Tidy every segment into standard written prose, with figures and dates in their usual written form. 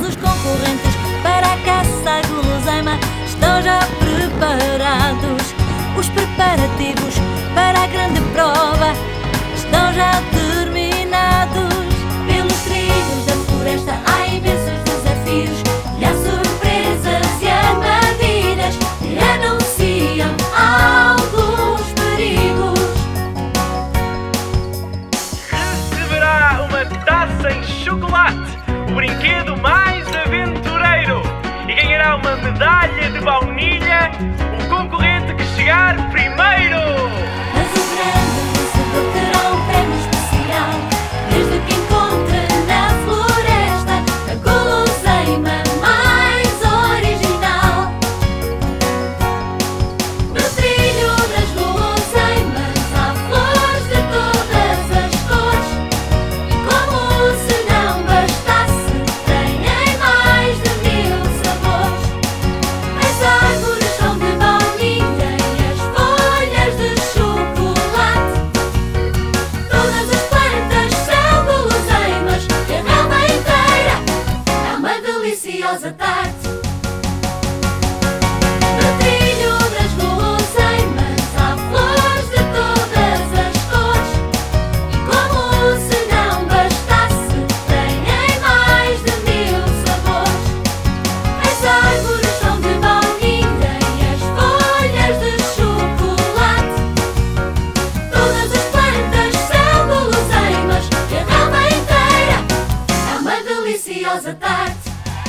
Todos os concorrentes para a caça à guloseima estão já preparados. Os preparativos para a grande prova estão já terminados. Pelos trilhos da floresta há imensos desafios e há surpresas e armadilhas que anunciam alguns perigos. Receberá uma taça em chocolate, o brinquedo mais aventureiro, e ganhará uma medalha de baunilha o concorrente que chegar primeiro. Mas o grande vencedor terá um prémio especial, desde que encontre na floresta a guloseima mais original. No trilho das guloseimas há flores de todas as cores, e como se não bastasse, têm mais de 1000 sabores. As árvores são de baunilha e as folhas de chocolate. Todas as plantas são guloseimas e a relva inteira é uma deliciosa tarte. No trilho das guloseimas há flores de todas as cores, e como se não bastasse, têm mais de 1000 sabores. As árvores são de baunilha e as folhas de chocolate. Todas as plantas são guloseimas e a relva inteira é uma deliciosa tarte.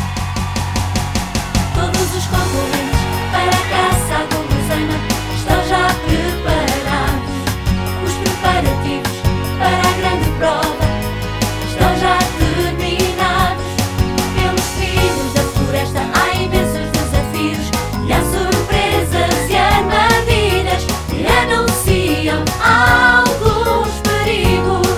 Todos os concorrentes para a caça à guloseima estão já preparados. Os preparativos para a grande prova estão já terminados. Pelos trilhos da floresta há imensos desafios e há surpresas e armadilhas que anunciam alguns perigos.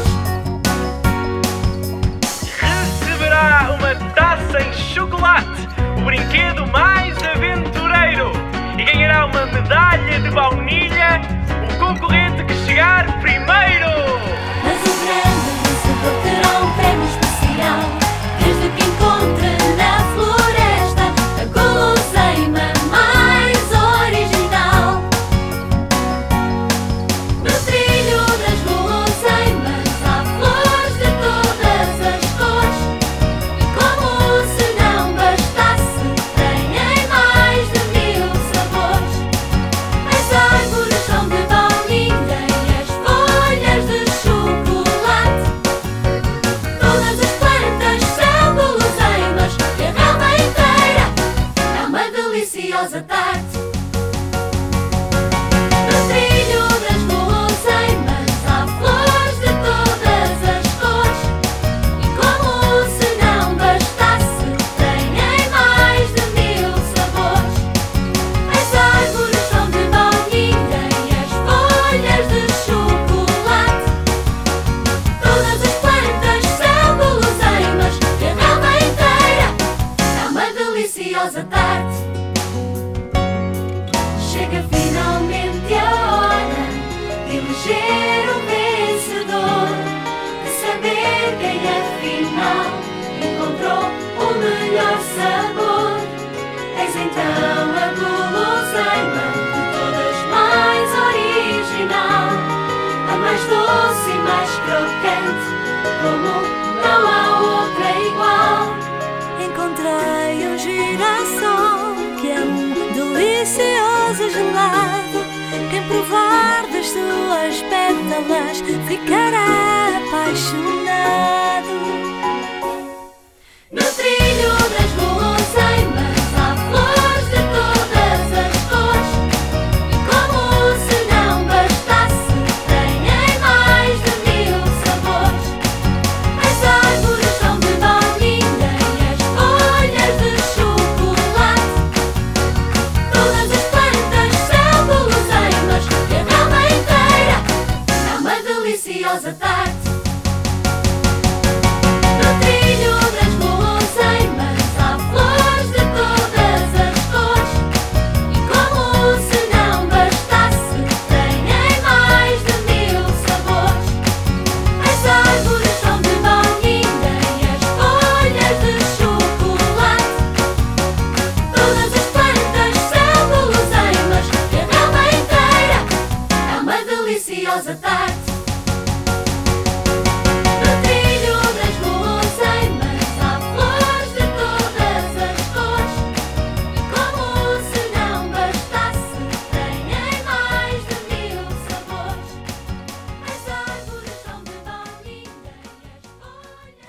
Receberá uma taça em chocolate, o brinquedo mais aventureiro, e ganhará uma medalha de baunilha o concorrente que chegar primeiro. Mas o grande vencedor terá um prémio especial, desde que encontre na floresta a guloseima mais original. No trilho das guloseimas há flores de todas as cores, e como se não bastasse, têm mais de 1000 sabores. As árvores são de baunilha e as folhas de chocolate. Todas as plantas são guloseimas e a relva inteira é uma deliciosa tarte. No trilho das guloseimas há flores de todas as cores, e como se não bastasse, têm mais de 1000 sabores. As árvores são de baunilha e as folhas de chocolate. Todas as plantas são guloseimas e a relva inteira é uma deliciosa tarte. Chega finalmente a hora de eleger o vencedor, de saber quem afinal encontrou o melhor sabor. Eis então a guloseima de todas mais original, a mais doce e mais crocante, como não há outra igual. Encontrei um girassol que é um delicioso gelado. Quem provar das suas pétalas ficará apaixonado. No trilho das guloseimas há flores de todas as cores, e como se não bastasse, têm mais de 1000 sabores. As árvores são de baunilha e as folhas de chocolate. Todas as plantas são guloseimas e a relva inteira é uma deliciosa tarte. cor-de-rosa tem.